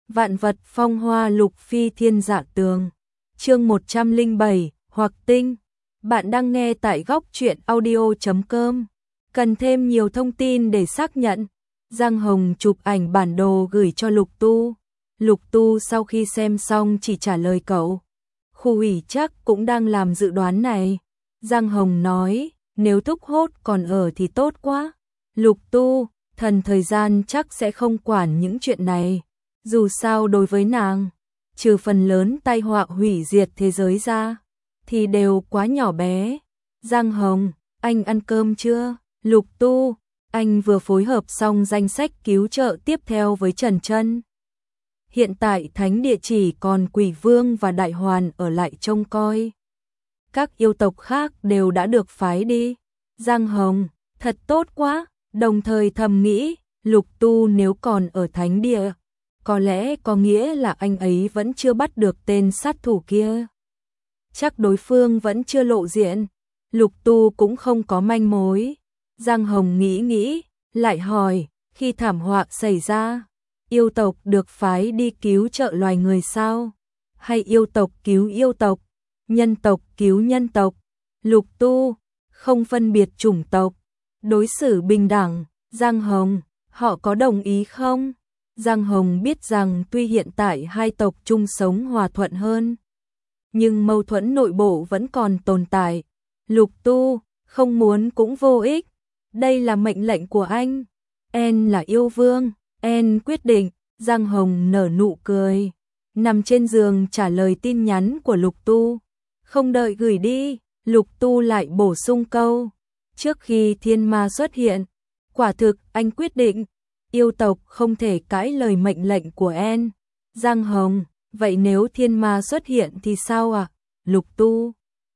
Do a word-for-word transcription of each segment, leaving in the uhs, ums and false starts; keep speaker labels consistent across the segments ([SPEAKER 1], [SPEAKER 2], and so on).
[SPEAKER 1] Vạn vật phong hoa lục phi thiên dạ tường. Chương một trăm lẻ bảy, Hoặc Tinh. Bạn đang nghe tại góc truyện audio chấm com. Cần thêm nhiều thông tin để xác nhận. Giang Hồng chụp ảnh bản đồ gửi cho Lục Tu. Lục Tu sau khi xem xong chỉ trả lời cậu. Khu ủy chắc cũng đang làm dự đoán này. Giang Hồng nói, nếu Thúc Hốt còn ở thì tốt quá. Lục Tu, thần thời gian chắc sẽ không quản những chuyện này. Dù sao đối với nàng, trừ phần lớn tai họa hủy diệt thế giới ra, thì đều quá nhỏ bé. Giang Hồng, anh ăn cơm chưa? Lục Tu, anh vừa phối hợp xong danh sách cứu trợ tiếp theo với Trần Trân. Hiện tại thánh địa chỉ còn Quỷ Vương và Đại Hoàn ở lại trông coi. Các yêu tộc khác đều đã được phái đi. Giang Hồng, thật tốt quá, đồng thời thầm nghĩ, Lục Tu nếu còn ở thánh địa, có lẽ có nghĩa là anh ấy vẫn chưa bắt được tên sát thủ kia. Chắc đối phương vẫn chưa lộ diện, Lục Tu cũng không có manh mối. Giang Hồng nghĩ nghĩ, lại hỏi, khi thảm họa xảy ra, yêu tộc được phái đi cứu trợ loài người sao? Hay yêu tộc cứu yêu tộc, nhân tộc cứu nhân tộc? Lục Tu, không phân biệt chủng tộc, đối xử bình đẳng. Giang Hồng, họ có đồng ý không? Giang Hồng biết rằng tuy hiện tại hai tộc chung sống hòa thuận hơn, nhưng mâu thuẫn nội bộ vẫn còn tồn tại. Lục Tu, không muốn cũng vô ích. Đây là mệnh lệnh của anh. En là yêu vương, En quyết định. Giang Hồng nở nụ cười, nằm trên giường trả lời tin nhắn của Lục Tu. Không đợi gửi đi, Lục Tu lại bổ sung câu. Trước khi thiên ma xuất hiện, quả thực anh quyết định, yêu tộc không thể cãi lời mệnh lệnh của En. Giang Hồng, vậy nếu thiên ma xuất hiện thì sao ạ? À? Lục Tu,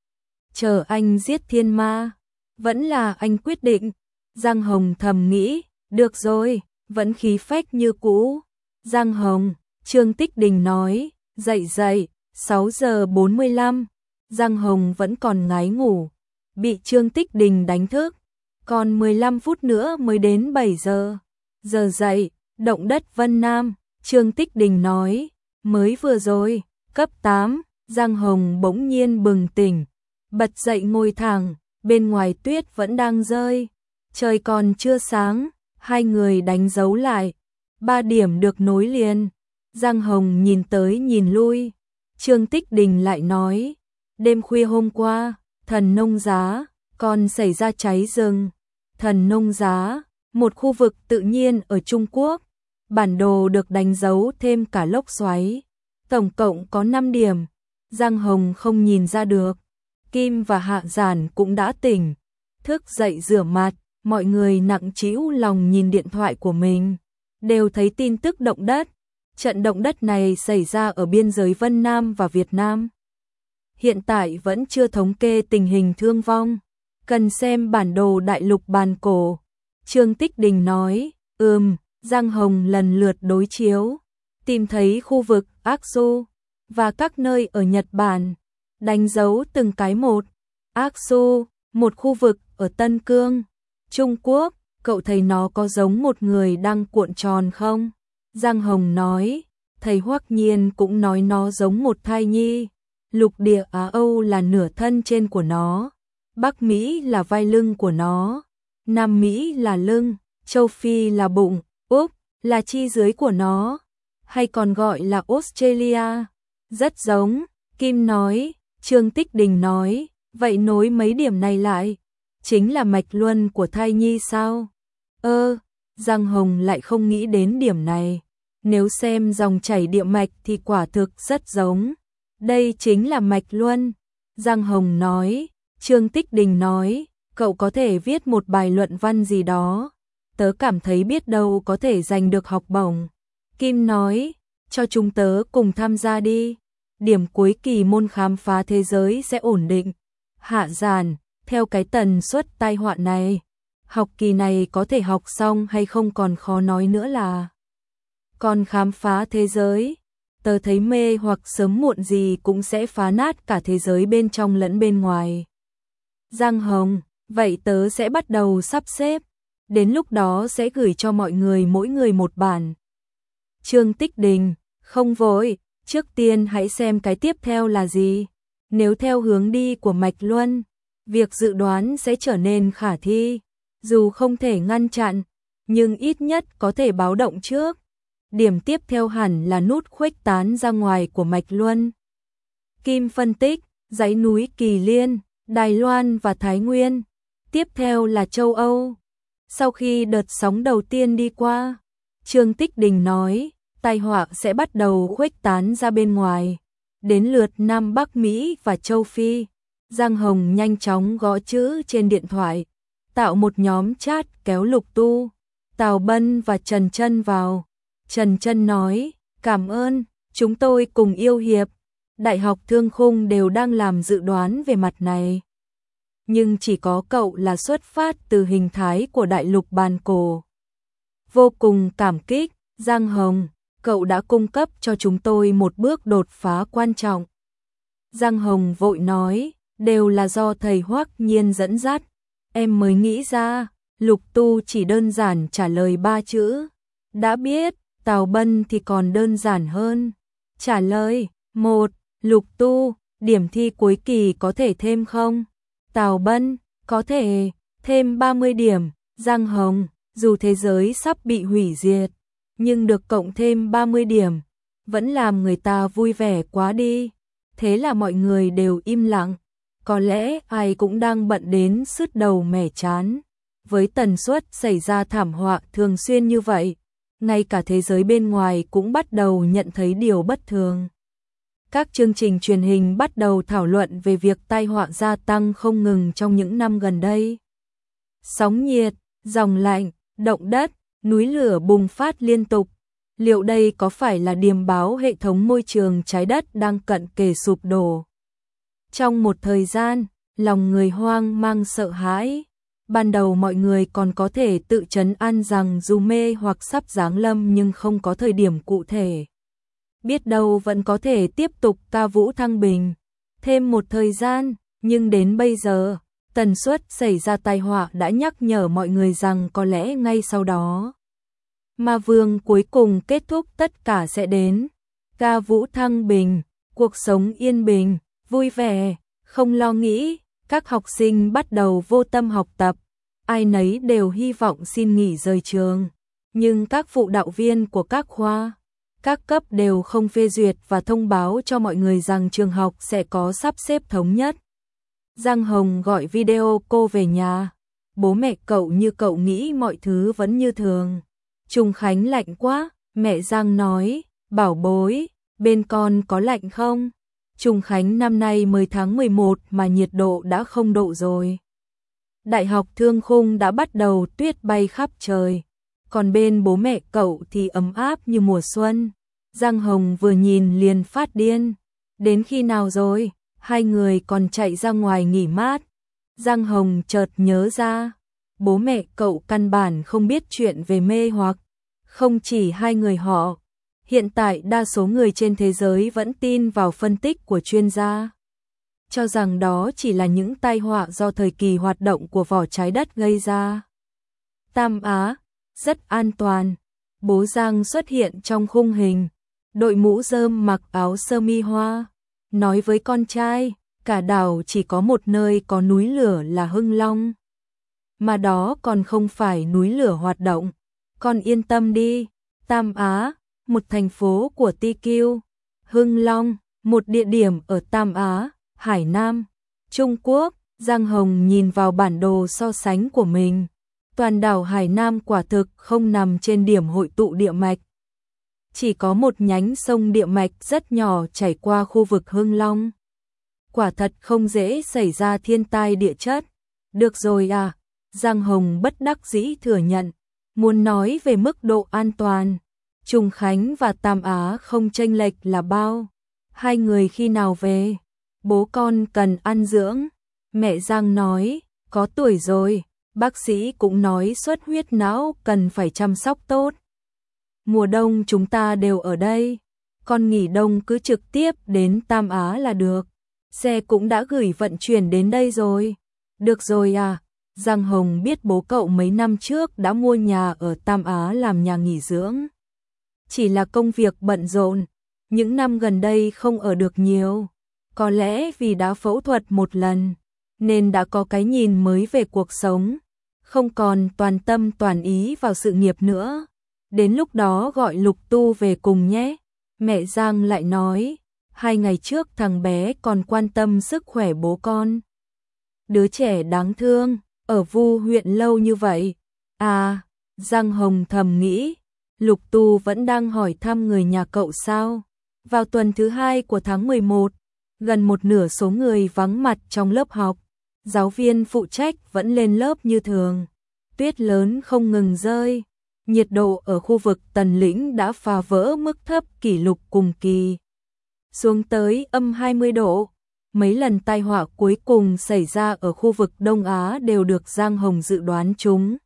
[SPEAKER 1] chờ anh giết thiên ma, vẫn là anh quyết định. Giang Hồng thầm nghĩ, được rồi, vẫn khí phách như cũ. Giang Hồng, Trương Tích Đình nói, dậy dậy, sáu giờ bốn mươi lăm. Giang Hồng vẫn còn ngái ngủ, bị Trương Tích Đình đánh thức. Còn mười lăm phút nữa mới đến bảy giờ. Giờ dậy, động đất Vân Nam, Trương Tích Đình nói, mới vừa rồi, cấp tám. Giang Hồng bỗng nhiên bừng tỉnh, bật dậy ngồi thẳng, bên ngoài tuyết vẫn đang rơi. Trời còn chưa sáng, hai người đánh dấu lại. Ba điểm được nối liền. Giang Hồng nhìn tới nhìn lui. Trương Tích Đình lại nói, đêm khuya hôm qua, Thần Nông Giá, còn xảy ra cháy rừng. Thần Nông Giá, một khu vực tự nhiên ở Trung Quốc. Bản đồ được đánh dấu thêm cả lốc xoáy. Tổng cộng có năm điểm. Giang Hồng không nhìn ra được. Kim và Hạ Giản cũng đã tỉnh. Thức dậy rửa mặt, mọi người nặng trĩu lòng nhìn điện thoại của mình. Đều thấy tin tức động đất. Trận động đất này xảy ra ở biên giới Vân Nam và Việt Nam. Hiện tại vẫn chưa thống kê tình hình thương vong. Cần xem bản đồ đại lục bàn cổ. Trương Tích Đình nói, ừm, Giang Hồng lần lượt đối chiếu. Tìm thấy khu vực Aksu và các nơi ở Nhật Bản. Đánh dấu từng cái một. Aksu, một khu vực ở Tân Cương, Trung Quốc. Cậu thấy nó có giống một người đang cuộn tròn không? Giang Hồng nói, thầy Hoắc Nhiên cũng nói nó giống một thai nhi. Lục địa Á Âu là nửa thân trên của nó. Bắc Mỹ là vai lưng của nó. Nam Mỹ là lưng. Châu Phi là bụng. Úc là chi dưới của nó. Hay còn gọi là Australia. Rất giống. Kim nói. Trương Tích Đình nói. Vậy nối mấy điểm này lại, chính là mạch luân của thai nhi sao? Ơ, Giang Hồng lại không nghĩ đến điểm này. Nếu xem dòng chảy địa mạch thì quả thực rất giống. Đây chính là mạch luân. Giang Hồng nói. Trương Tích Đình nói, cậu có thể viết một bài luận văn gì đó. Tớ cảm thấy biết đâu có thể giành được học bổng. Kim nói, cho chúng tớ cùng tham gia đi. Điểm cuối kỳ môn khám phá thế giới sẽ ổn định. Hạ Giản, theo cái tần suất tai họa này, học kỳ này có thể học xong hay không còn khó nói nữa là. Còn khám phá thế giới, tớ thấy mê hoặc sớm muộn gì cũng sẽ phá nát cả thế giới bên trong lẫn bên ngoài. Giang Hồng, vậy tớ sẽ bắt đầu sắp xếp. Đến lúc đó sẽ gửi cho mọi người mỗi người một bản. Trương Tích Đình, Không vội, trước tiên hãy xem cái tiếp theo là gì. Nếu theo hướng đi của Mạch Luân, việc dự đoán sẽ trở nên khả thi, dù không thể ngăn chặn, nhưng ít nhất có thể báo động trước. Điểm tiếp theo hẳn là nút khuếch tán ra ngoài của Mạch Luân. Kim phân tích, dãy núi Kỳ Liên, Đài Loan và Thái Nguyên. Tiếp theo là châu Âu. Sau khi đợt sóng đầu tiên đi qua, Trương Tích Đình nói, tai họa sẽ bắt đầu khuếch tán ra bên ngoài, đến lượt Nam Bắc Mỹ và châu Phi. Giang Hồng nhanh chóng gõ chữ trên điện thoại, tạo một nhóm chat kéo Lục Tu, Tào Bân và Trần Chân vào. Trần Chân nói, cảm ơn, chúng tôi cùng yêu hiệp, Đại học Thương Khung đều đang làm dự đoán về mặt này. Nhưng chỉ có cậu là xuất phát từ hình thái của đại lục bàn cổ. Vô cùng cảm kích, Giang Hồng, cậu đã cung cấp cho chúng tôi một bước đột phá quan trọng. Giang Hồng vội nói, đều là do thầy Hoắc Nhiên dẫn dắt, em mới nghĩ ra. Lục Tu chỉ đơn giản trả lời ba chữ, đã biết. Tào Bân thì còn đơn giản hơn, trả lời, một, Lục Tu, điểm thi cuối kỳ có thể thêm không? Tào Bân, có thể, thêm ba mươi điểm. Giang Hồng, dù thế giới sắp bị hủy diệt, nhưng được cộng thêm ba mươi điểm, vẫn làm người ta vui vẻ quá đi. Thế là mọi người đều im lặng, có lẽ ai cũng đang bận đến sứt đầu mẻ chán. Với tần suất xảy ra thảm họa thường xuyên như vậy, ngay cả thế giới bên ngoài cũng bắt đầu nhận thấy điều bất thường. Các chương trình truyền hình bắt đầu thảo luận về việc tai họa gia tăng không ngừng trong những năm gần đây. Sóng nhiệt, dòng lạnh, động đất, núi lửa bùng phát liên tục. Liệu đây có phải là điềm báo hệ thống môi trường trái đất đang cận kề sụp đổ? Trong một thời gian, lòng người hoang mang sợ hãi. Ban đầu mọi người còn có thể tự trấn an rằng dù mê hoặc sắp giáng lâm nhưng không có thời điểm cụ thể. Biết đâu vẫn có thể tiếp tục ca vũ thăng bình. Thêm một thời gian, nhưng đến bây giờ, tần suất xảy ra tai họa đã nhắc nhở mọi người rằng có lẽ ngay sau đó, Ma Vương cuối cùng kết thúc tất cả sẽ đến. Ca vũ thăng bình, cuộc sống yên bình, vui vẻ, không lo nghĩ. Các học sinh bắt đầu vô tâm học tập, ai nấy đều hy vọng xin nghỉ rời trường, nhưng các phụ đạo viên của các khoa, các cấp đều không phê duyệt và thông báo cho mọi người rằng trường học sẽ có sắp xếp thống nhất. Giang Hồng gọi video cô về nhà, bố mẹ cậu như cậu nghĩ mọi thứ vẫn như thường. Trùng Khánh lạnh quá, mẹ Giang nói, bảo bối, bên con có lạnh không? Trùng Khánh năm nay mới tháng mười một mà nhiệt độ đã không độ rồi. Đại học Thương Khung đã bắt đầu tuyết bay khắp trời, còn bên bố mẹ cậu thì ấm áp như mùa xuân. Giang Hồng vừa nhìn liền phát điên. Đến khi nào rồi? Hai người còn chạy ra ngoài nghỉ mát. Giang Hồng chợt nhớ ra, bố mẹ cậu căn bản không biết chuyện về mê hoặc. Không chỉ hai người họ, hiện tại đa số người trên thế giới vẫn tin vào phân tích của chuyên gia, cho rằng đó chỉ là những tai họa do thời kỳ hoạt động của vỏ trái đất gây ra. Tam Á, rất an toàn. Bố Giang xuất hiện trong khung hình, đội mũ rơm mặc áo sơ mi hoa, nói với con trai, cả đảo chỉ có một nơi có núi lửa là Hưng Long. Mà đó còn không phải núi lửa hoạt động. Con yên tâm đi, Tam Á, một thành phố của Ti Kiu. Hưng Long, một địa điểm ở Tam Á, Hải Nam, Trung Quốc. Giang Hồng nhìn vào bản đồ so sánh của mình. Toàn đảo Hải Nam quả thực không nằm trên điểm hội tụ địa mạch. Chỉ có một nhánh sông địa mạch rất nhỏ chảy qua khu vực Hưng Long. Quả thật không dễ xảy ra thiên tai địa chất. Được rồi à, Giang Hồng bất đắc dĩ thừa nhận. Muốn nói về mức độ an toàn, Trùng Khánh và Tam Á không chênh lệch là bao. Hai người khi nào về? Bố con cần ăn dưỡng. Mẹ Giang nói, có tuổi rồi, bác sĩ cũng nói xuất huyết não cần phải chăm sóc tốt. Mùa đông chúng ta đều ở đây, con nghỉ đông cứ trực tiếp đến Tam Á là được. Xe cũng đã gửi vận chuyển đến đây rồi. Được rồi à, Giang Hồng biết bố cậu mấy năm trước đã mua nhà ở Tam Á làm nhà nghỉ dưỡng. Chỉ là công việc bận rộn, những năm gần đây không ở được nhiều, có lẽ vì đã phẫu thuật một lần, nên đã có cái nhìn mới về cuộc sống, không còn toàn tâm toàn ý vào sự nghiệp nữa. Đến lúc đó gọi Lục Tu về cùng nhé. Mẹ Giang lại nói, hai ngày trước thằng bé còn quan tâm sức khỏe bố con. Đứa trẻ đáng thương, ở Vu huyện lâu như vậy. À, Giang Hồng thầm nghĩ, Lục Tu vẫn đang hỏi thăm người nhà cậu sao? Vào tuần thứ hai của tháng mười một, gần một nửa số người vắng mặt trong lớp học. Giáo viên phụ trách vẫn lên lớp như thường. Tuyết lớn không ngừng rơi. Nhiệt độ ở khu vực Tần Lĩnh đã phá vỡ mức thấp kỷ lục cùng kỳ, xuống tới âm hai mươi độ. Mấy lần tai họa cuối cùng xảy ra ở khu vực Đông Á đều được Giang Hồng dự đoán trúng.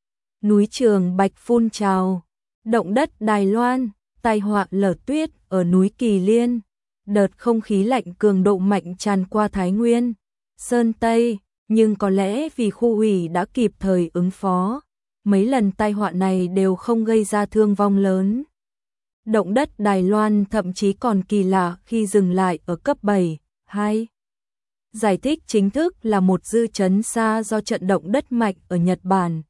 [SPEAKER 1] Núi Trường Bạch phun trào, động đất Đài Loan, tai họa lở tuyết ở núi Kỳ Liên, đợt không khí lạnh cường độ mạnh tràn qua Thái Nguyên, Sơn Tây, nhưng có lẽ vì khu ủy đã kịp thời ứng phó, mấy lần tai họa này đều không gây ra thương vong lớn. Động đất Đài Loan thậm chí còn kỳ lạ khi dừng lại ở cấp bảy, hai. Giải thích chính thức là một dư chấn xa do trận động đất mạnh ở Nhật Bản.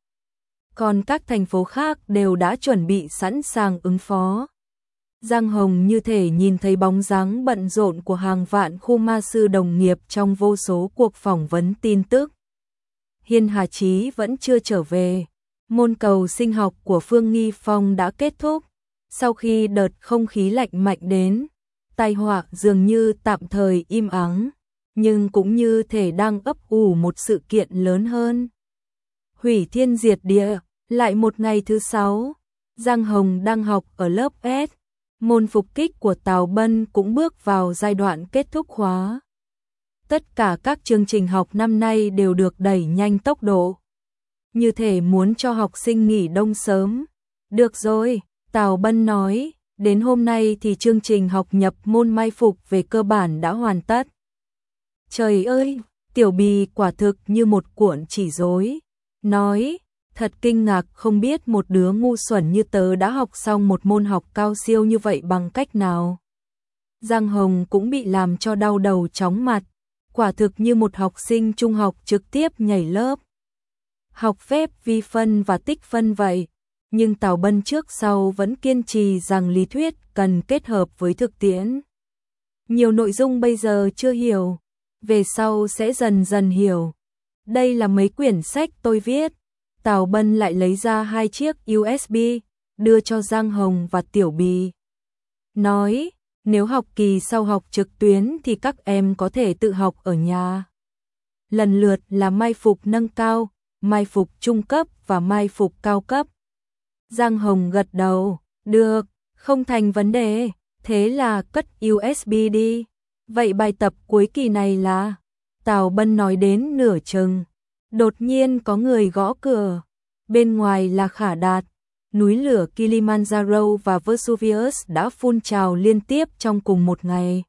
[SPEAKER 1] Còn các thành phố khác đều đã chuẩn bị sẵn sàng ứng phó. Giang Hồng như thể nhìn thấy bóng dáng bận rộn của hàng vạn khu ma sư đồng nghiệp trong vô số cuộc phỏng vấn tin tức. Hiên Hà Chí vẫn chưa trở về. Môn cầu sinh học của Phương Nghi Phong đã kết thúc. Sau khi đợt không khí lạnh mạnh đến, tai họa dường như tạm thời im ắng, nhưng cũng như thể đang ấp ủ một sự kiện lớn hơn. Hủy thiên diệt địa, lại một ngày thứ sáu, Giang Hồng đang học ở lớp S. Môn phục kích của Tào Bân cũng bước vào giai đoạn kết thúc khóa. Tất cả các chương trình học năm nay đều được đẩy nhanh tốc độ, như thể muốn cho học sinh nghỉ đông sớm. Được rồi, Tào Bân nói, đến hôm nay thì chương trình học nhập môn may phục về cơ bản đã hoàn tất. Trời ơi, Tiểu Bì quả thực như một cuộn chỉ rối. Nói, thật kinh ngạc không biết một đứa ngu xuẩn như tớ đã học xong một môn học cao siêu như vậy bằng cách nào. Giang Hồng cũng bị làm cho đau đầu chóng mặt, quả thực như một học sinh trung học trực tiếp nhảy lớp. Học phép vi phân và tích phân vậy, nhưng Tào Bân trước sau vẫn kiên trì rằng lý thuyết cần kết hợp với thực tiễn. Nhiều nội dung bây giờ chưa hiểu, về sau sẽ dần dần hiểu. Đây là mấy quyển sách tôi viết. Tào Bân lại lấy ra hai chiếc u ét bê, đưa cho Giang Hồng và Tiểu Bì. Nói, nếu học kỳ sau học trực tuyến thì các em có thể tự học ở nhà. Lần lượt là may phục nâng cao, may phục trung cấp và may phục cao cấp. Giang Hồng gật đầu, được, không thành vấn đề, thế là cất u ét bê đi. Vậy bài tập cuối kỳ này là? Tào Bân nói đến nửa chừng. Đột nhiên có người gõ cửa. Bên ngoài là Khả Đạt. Núi lửa Kilimanjaro và Vesuvius đã phun trào liên tiếp trong cùng một ngày.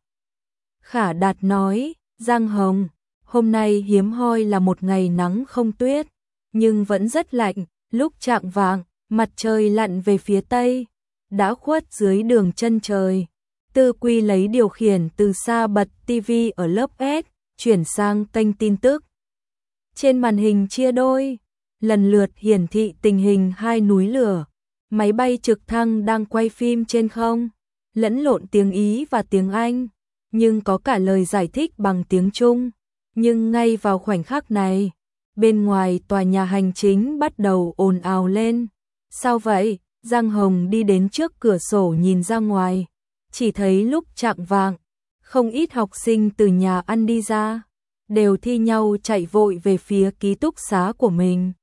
[SPEAKER 1] Khả Đạt nói, Giang Hồng, hôm nay hiếm hoi là một ngày nắng không tuyết, nhưng vẫn rất lạnh. Lúc chạng vạng, mặt trời lặn về phía tây, đã khuất dưới đường chân trời. Tư Quy lấy điều khiển từ xa bật ti vi ở lớp S, chuyển sang kênh tin tức. Trên màn hình chia đôi, lần lượt hiển thị tình hình hai núi lửa, máy bay trực thăng đang quay phim trên không, lẫn lộn tiếng Ý và tiếng Anh, nhưng có cả lời giải thích bằng tiếng Trung. Nhưng ngay vào khoảnh khắc này, bên ngoài tòa nhà hành chính bắt đầu ồn ào lên. Sao vậy? Giang Hồng đi đến trước cửa sổ nhìn ra ngoài, chỉ thấy lúc chạng vạng, không ít học sinh từ nhà ăn đi ra, đều thi nhau chạy vội về phía ký túc xá của mình.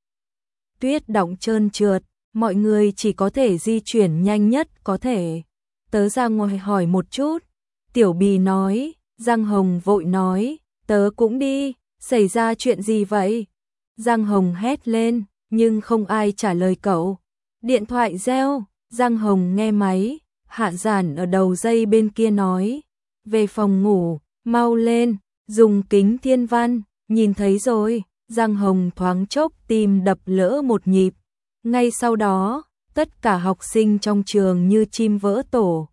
[SPEAKER 1] Tuyết đọng trơn trượt, mọi người chỉ có thể di chuyển nhanh nhất có thể. Tớ ra ngoài hỏi một chút. Tiểu Bì nói. Giang Hồng vội nói, tớ cũng đi, xảy ra chuyện gì vậy? Giang Hồng hét lên, nhưng không ai trả lời cậu. Điện thoại reo, Giang Hồng nghe máy, Hạ Giản ở đầu dây bên kia nói, về phòng ngủ, mau lên, dùng kính thiên văn, nhìn thấy rồi. Giang Hồng thoáng chốc tim đập lỡ một nhịp. Ngay sau đó, tất cả học sinh trong trường như chim vỡ tổ,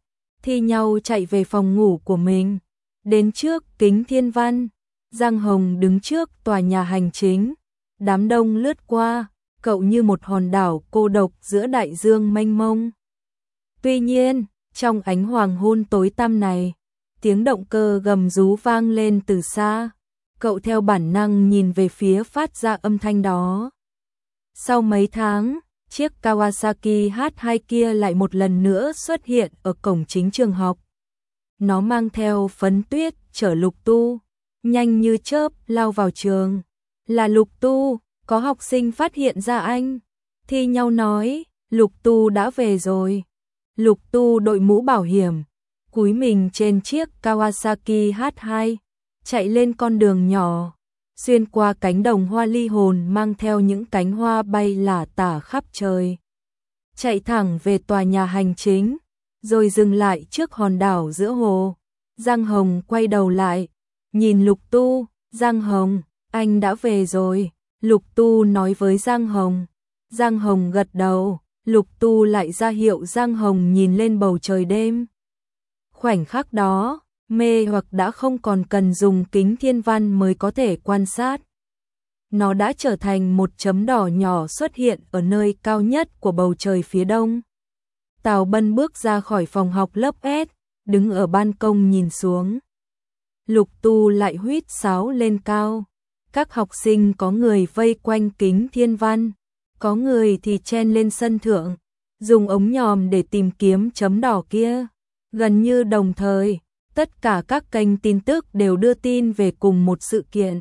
[SPEAKER 1] thi nhau chạy về phòng ngủ của mình. Đến trước kính thiên văn, Giang Hồng đứng trước tòa nhà hành chính. Đám đông lướt qua, cậu như một hòn đảo cô độc giữa đại dương mênh mông. Tuy nhiên, trong ánh hoàng hôn tối tăm này, tiếng động cơ gầm rú vang lên từ xa. Cậu theo bản năng nhìn về phía phát ra âm thanh đó. Sau mấy tháng, chiếc Kawasaki H hai kia lại một lần nữa xuất hiện ở cổng chính trường học. Nó mang theo phấn tuyết chở Lục Tu, nhanh như chớp lao vào trường. Là Lục Tu, có học sinh phát hiện ra anh, thi nhau nói, Lục Tu đã về rồi. Lục Tu đội mũ bảo hiểm, cúi mình trên chiếc Kawasaki H hai, chạy lên con đường nhỏ, xuyên qua cánh đồng hoa ly hồn mang theo những cánh hoa bay lả tả khắp trời. Chạy thẳng về tòa nhà hành chính, rồi dừng lại trước hòn đảo giữa hồ. Giang Hồng quay đầu lại, nhìn Lục Tu, Giang Hồng, anh đã về rồi. Lục Tu nói với Giang Hồng. Giang Hồng gật đầu, Lục Tu lại ra hiệu Giang Hồng nhìn lên bầu trời đêm. Khoảnh khắc đó, mê hoặc đã không còn cần dùng kính thiên văn mới có thể quan sát. Nó đã trở thành một chấm đỏ nhỏ xuất hiện ở nơi cao nhất của bầu trời phía đông. Tào Bân bước ra khỏi phòng học lớp S, đứng ở ban công nhìn xuống. Lục Tu lại huýt sáo lên cao. Các học sinh có người vây quanh kính thiên văn, có người thì chen lên sân thượng, dùng ống nhòm để tìm kiếm chấm đỏ kia. Gần như đồng thời, tất cả các kênh tin tức đều đưa tin về cùng một sự kiện.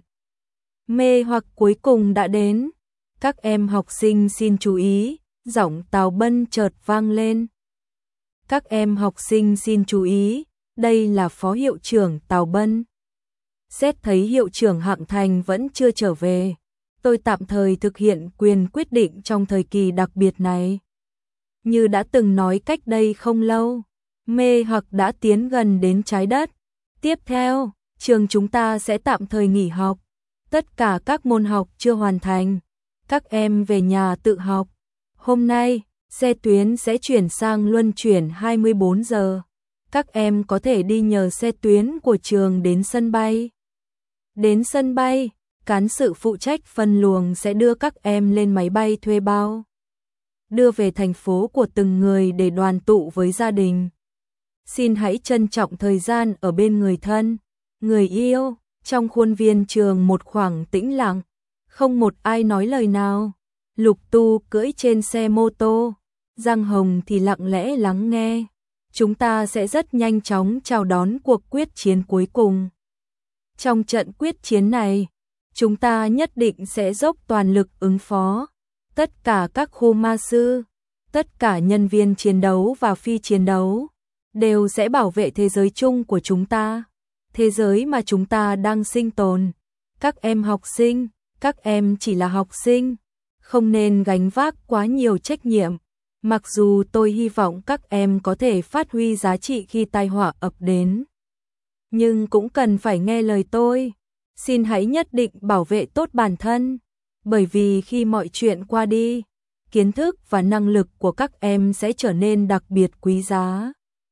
[SPEAKER 1] Mê hoặc cuối cùng đã đến. Các em học sinh xin chú ý, giọng Tào Bân chợt vang lên. Các em học sinh xin chú ý, đây là Phó Hiệu trưởng Tào Bân. Xét thấy Hiệu trưởng Hạng Thành vẫn chưa trở về, tôi tạm thời thực hiện quyền quyết định trong thời kỳ đặc biệt này. Như đã từng nói cách đây không lâu, mê hoặc đã tiến gần đến trái đất. Tiếp theo, trường chúng ta sẽ tạm thời nghỉ học. Tất cả các môn học chưa hoàn thành, các em về nhà tự học. Hôm nay, xe tuyến sẽ chuyển sang luân chuyển hai mươi bốn giờ. Các em có thể đi nhờ xe tuyến của trường đến sân bay. Đến sân bay, cán sự phụ trách phân luồng sẽ đưa các em lên máy bay thuê bao, đưa về thành phố của từng người để đoàn tụ với gia đình. Xin hãy trân trọng thời gian ở bên người thân, người yêu. Trong khuôn viên trường một khoảng tĩnh lặng, không một ai nói lời nào. Lục Tu cưỡi trên xe mô tô, Giang Hồng thì lặng lẽ lắng nghe. Chúng ta sẽ rất nhanh chóng chào đón cuộc quyết chiến cuối cùng. Trong trận quyết chiến này, chúng ta nhất định sẽ dốc toàn lực ứng phó. Tất cả các khu ma sư, tất cả nhân viên chiến đấu và phi chiến đấu, đều sẽ bảo vệ thế giới chung của chúng ta. Thế giới mà chúng ta đang sinh tồn. Các em học sinh, các em chỉ là học sinh, không nên gánh vác quá nhiều trách nhiệm. Mặc dù tôi hy vọng các em có thể phát huy giá trị khi tai họa ập đến, nhưng cũng cần phải nghe lời tôi. Xin hãy nhất định bảo vệ tốt bản thân, bởi vì khi mọi chuyện qua đi, kiến thức và năng lực của các em sẽ trở nên đặc biệt quý giá.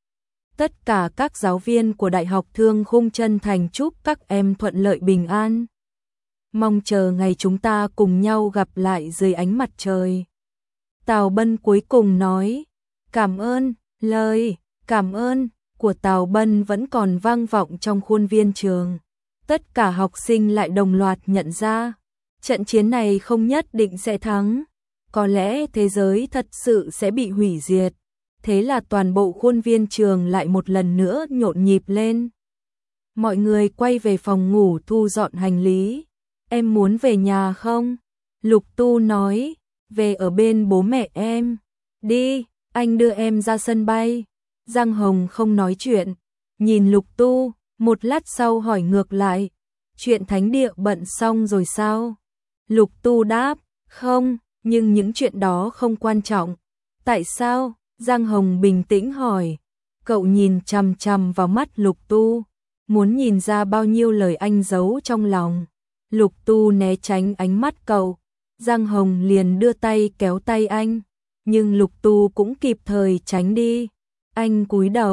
[SPEAKER 1] Tất cả các giáo viên của Đại học Thương Khung chân thành chúc các em thuận lợi bình an. Mong chờ ngày chúng ta cùng nhau gặp lại dưới ánh mặt trời. Tào Bân cuối cùng nói, cảm ơn. Lời cảm ơn của Tào Bân vẫn còn vang vọng trong khuôn viên trường. Tất cả học sinh lại đồng loạt nhận ra, trận chiến này không nhất định sẽ thắng. Có lẽ thế giới thật sự sẽ bị hủy diệt. Thế là toàn bộ khuôn viên trường lại một lần nữa nhộn nhịp lên. Mọi người quay về phòng ngủ thu dọn hành lý. Em muốn về nhà không? Lục Tu nói, về ở bên bố mẹ em. Đi, anh đưa em ra sân bay. Giang Hồng không nói chuyện, nhìn Lục Tu, một lát sau hỏi ngược lại, chuyện thánh địa bận xong rồi sao? Lục Tu đáp, không, nhưng những chuyện đó không quan trọng. Tại sao? Giang Hồng bình tĩnh hỏi. Cậu nhìn chằm chằm vào mắt Lục Tu, muốn nhìn ra bao nhiêu lời anh giấu trong lòng. Lục Tu né tránh ánh mắt cậu, Giang Hồng liền đưa tay kéo tay anh, nhưng Lục Tu cũng kịp thời tránh đi. Anh cúi đầu,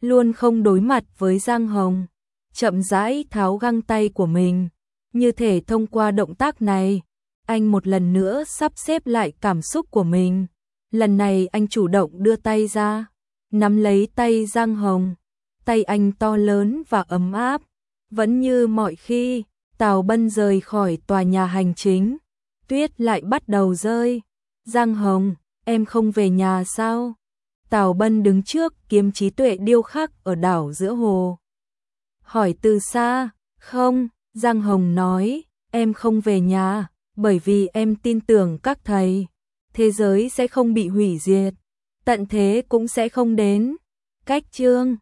[SPEAKER 1] luôn không đối mặt với Giang Hồng, chậm rãi tháo găng tay của mình, như thể thông qua động tác này, anh một lần nữa sắp xếp lại cảm xúc của mình. Lần này anh chủ động đưa tay ra, nắm lấy tay Giang Hồng, tay anh to lớn và ấm áp, vẫn như mọi khi. Tào Bân rời khỏi tòa nhà hành chính, tuyết lại bắt đầu rơi. Giang Hồng, em không về nhà sao? Tào Bân đứng trước kiếm trí tuệ điêu khắc ở đảo giữa hồ, hỏi từ xa. Không, Giang Hồng nói, em không về nhà, bởi vì em tin tưởng các thầy, thế giới sẽ không bị hủy diệt, tận thế cũng sẽ không đến. Cách chương